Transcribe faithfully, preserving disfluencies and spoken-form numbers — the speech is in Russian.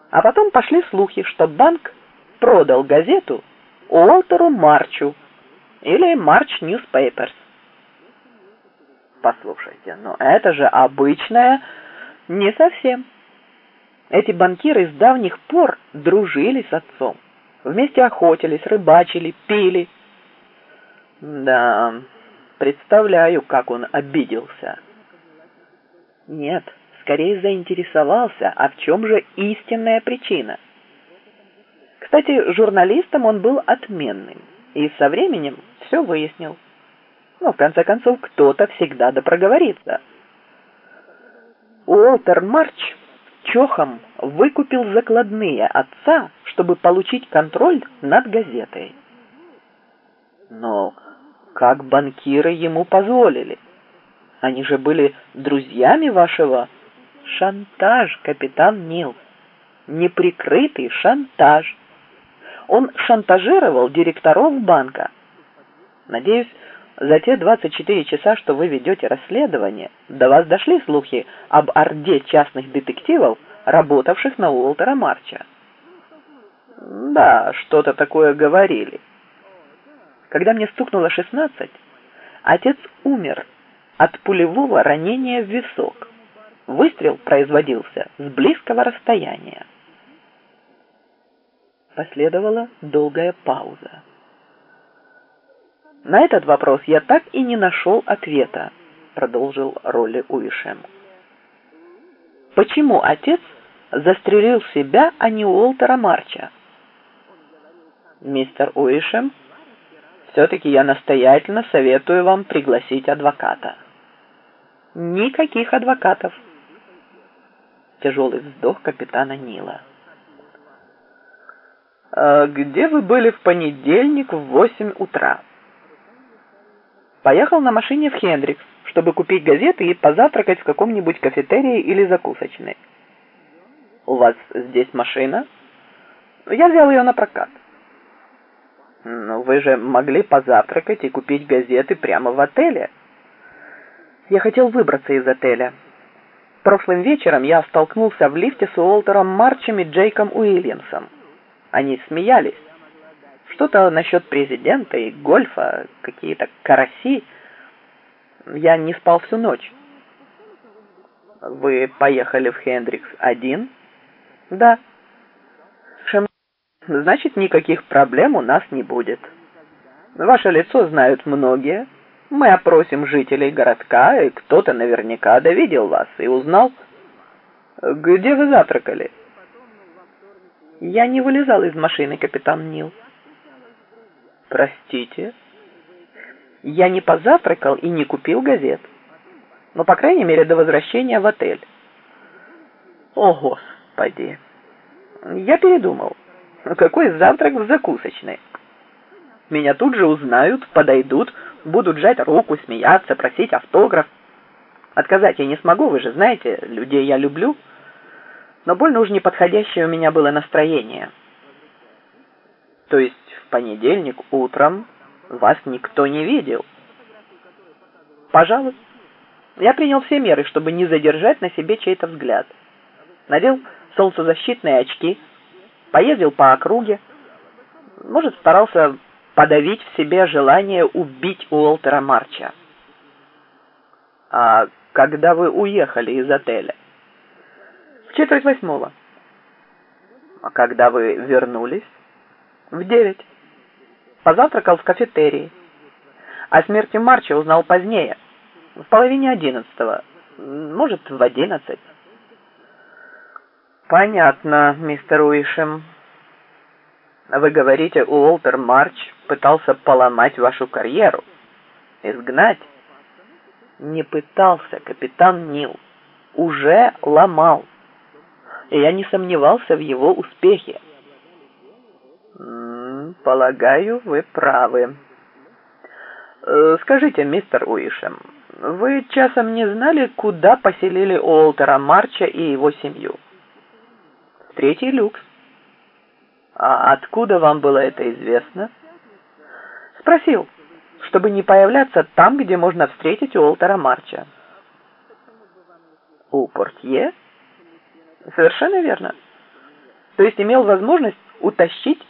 А потом пошли слухи, что банк продал газету Уолтеру Марчу или March Newspapers. Послушайте, но это же обычная... Не совсем. Эти банкиры с давних пор дружили с отцом. Вместе охотились, рыбачили, пили. Да, представляю, как он обиделся. Нет, скорее заинтересовался, а в чем же истинная причина. Кстати, журналистом он был отменным, и со временем все выяснил. Но в конце концов, кто-то всегда да проговорится. Уолтер Марч чохом выкупил закладные отца, чтобы получить контроль над газетой. Но как банкиры ему позволили? Они же были друзьями вашего... Шантаж, капитан Нил. Неприкрытый шантаж. Он шантажировал директоров банка. Надеюсь, за те двадцать четыре часа, что вы ведете расследование, до вас дошли слухи об орде частных детективов, работавших на Уолтера Марча. Да, что-то такое говорили. Когда мне стукнуло шестнадцать, отец умер от пулевого ранения в висок. Выстрел производился с близкого расстояния. Последовала долгая пауза. На этот вопрос я так и не нашел ответа, продолжил Ролли Уишем. Почему отец застрелил себя, а не Уолтера Марча? Мистер Уишем, все-таки я настоятельно советую вам пригласить адвоката. Никаких адвокатов. Тяжелый вздох капитана Нила. А где вы были в понедельник в восемь утра? Поехал на машине в Хендрикс, чтобы купить газеты и позавтракать в каком-нибудь кафетерии или закусочной. У вас здесь машина? Я взял ее на прокат. Ну, вы же могли позавтракать и купить газеты прямо в отеле. Я хотел выбраться из отеля. Прошлым вечером я столкнулся в лифте с Уолтером Марчем и Джейком Уильямсом. Они смеялись. Что-то насчет президента и гольфа, какие-то караси. Я не спал всю ночь. Вы поехали в Хендрикс один? Да. Шем... Значит, никаких проблем у нас не будет. Ваше лицо знают многие. Мы опросим жителей городка, и кто-то наверняка довидел вас и узнал. Где вы завтракали? Я не вылезал из машины, капитан Нил. Простите? Я не позавтракал и не купил газет. Но, по крайней мере, до возвращения в отель. О, Господи! Я передумал. Какой завтрак в закусочной? Меня тут же узнают, подойдут, будут жать руку, смеяться, просить автограф. Отказать я не смогу, вы же знаете, людей я люблю. Но больно уж неподходящее у меня было настроение. То есть в понедельник утром вас никто не видел? Пожалуй. Я принял все меры, чтобы не задержать на себе чей-то взгляд. Надел солнцезащитные очки, поездил по округе. Может, старался подавить в себе желание убить Уолтера Марча. А когда вы уехали из отеля? В четверть восьмого. А когда вы вернулись? В девять. Позавтракал в кафетерии. О смерти Марча узнал позднее, в половине одиннадцатого, может, в одиннадцать. Понятно, мистер Уишем. Вы говорите, Уолтер Марч пытался поломать вашу карьеру, изгнать? Не пытался, капитан Нил. Уже ломал. И я не сомневался в его успехе. Полагаю, вы правы. Скажите, мистер Уишем, вы часом не знали, куда поселили Уолтера Марча и его семью? В третий люкс. А откуда вам было это известно? Спросил, чтобы не появляться там, где можно встретить Уолтера Марча. У портье? Совершенно верно. то есть имел возможность утащить